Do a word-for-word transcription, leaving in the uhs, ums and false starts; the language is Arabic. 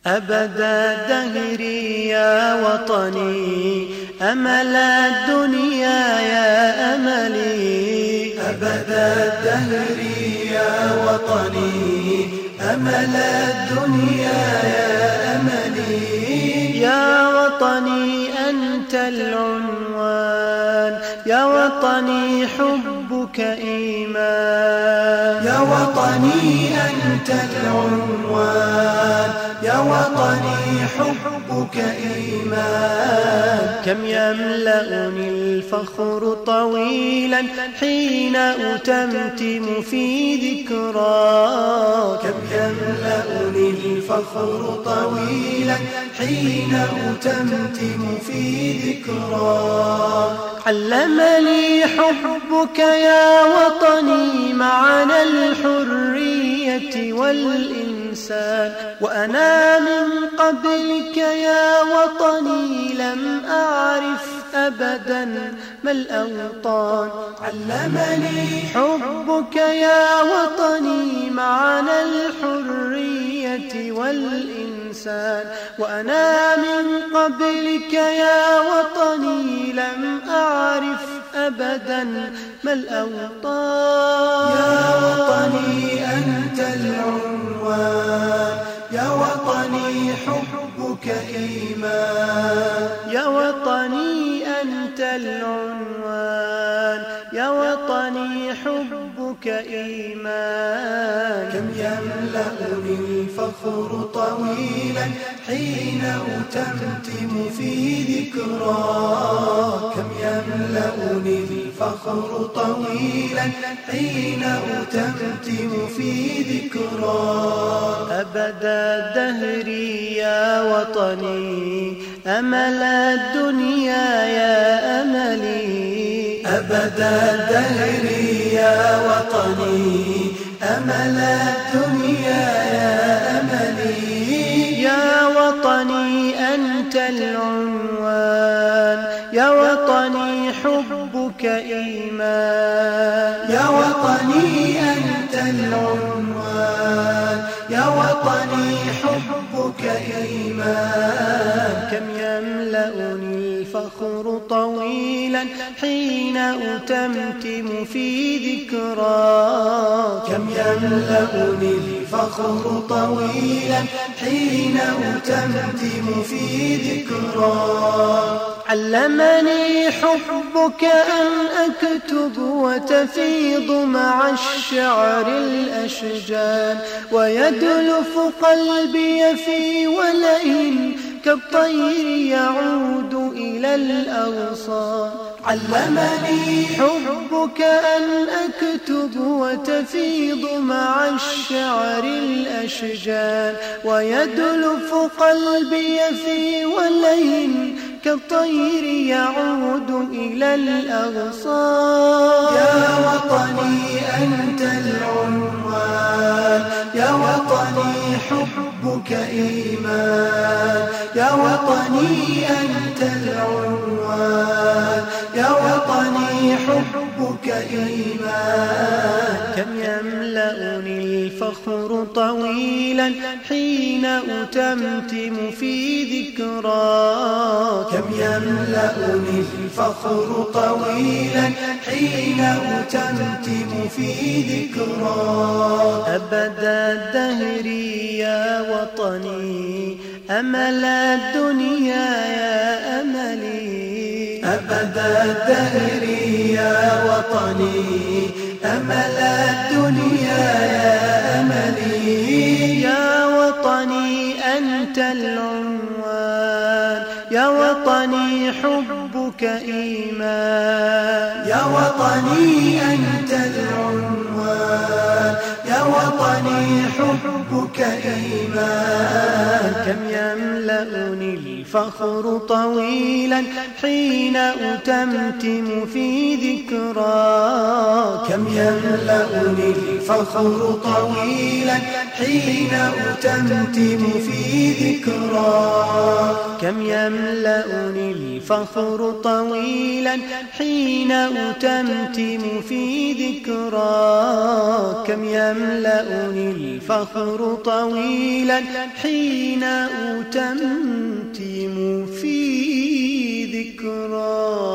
أبد الدهر يا وطني أمل الدنيا يا أملي. أبد الدهر يا وطني أمل الدنيا يا أملي. يا وطني أنت العنوان، يا وطني حبك إيمان. يا وطني أنت العنوان، يا وطني حبك إيمان. كم يملأني الفخر طويلا حين أتمتم في ذكراك. كم يملأني الفخر طويلا حين أتمتم في ذكراك. علمني حبك يا وطني معنى الحرية والإنسان، وأنا من قبلك يا وطني لم أعرف أبدا ما الأوطان. علمني حبك يا وطني معنى الحرية والإنسان، وأنا من قبلك يا وطني لم أعرف أبدا ما الأوطان. يا وطني أنت العنوان، يا وطني حبك إيمان. يا وطني أنت العنوان، يا وطني حبك إيمان. كم يملأني الفخر طويلا حين أتمتم في ذكراك. كم يملأني الفخر طويلا حين أتمتم في ذكراك. أبد الدهر يا وطني أمل الدنيا يا أملي. أبد الدهر يا وطني أمل الدنيا يا أملي. يا وطني أنت العنوان، يا وطني حبك إيمان. يا وطني أنت العنوان، يا وطني حبك إيمان. كم يملأني الفخر طويلا حين أتمتم في ذكراك. كم يملأني الفخر طويلا حين أتمتم في ذكراك. علمني حبك أن أكتب وتفيض مع الشعر الأشجان، ويدلف قلبي في ولئن كالطير يعود إلى الأغصان. علمني حبك أن أكتب وتفيض مع الشعر الأشجان، ويدلف قلبي في ولئن كالطير يعود إلى الأغصان. يا وطني أنت العنوان، يا وطني حبك إيمان. يا وطني أنت العنوان، يا وطني حبك إيمان. كم يملأني الفخر طويلا حين أتمتم في ذكراك. كم يملأني الفخر طويلا حين أتمتم في ذكراك. أبد الدهر يا وطني أمل الدنيا يا أملي. أبد الدهر يا وطني أمل الدنيا يا أملي. يا وطني أنت العنوان، يا وطني حبك إيمان. يا وطني أنت العنوان، يا وطني حبك إيمان. كم يملأني الفخر طويلا حين أتمتم في ذكراك. كم يملأني الفخر طويلا حين أتمتم في ذكرى. كم يملأني الفخر طويلا حين أتمتم في ذكرى. كم يملأني الفخر طويلا حين أتمتم في ذكرى.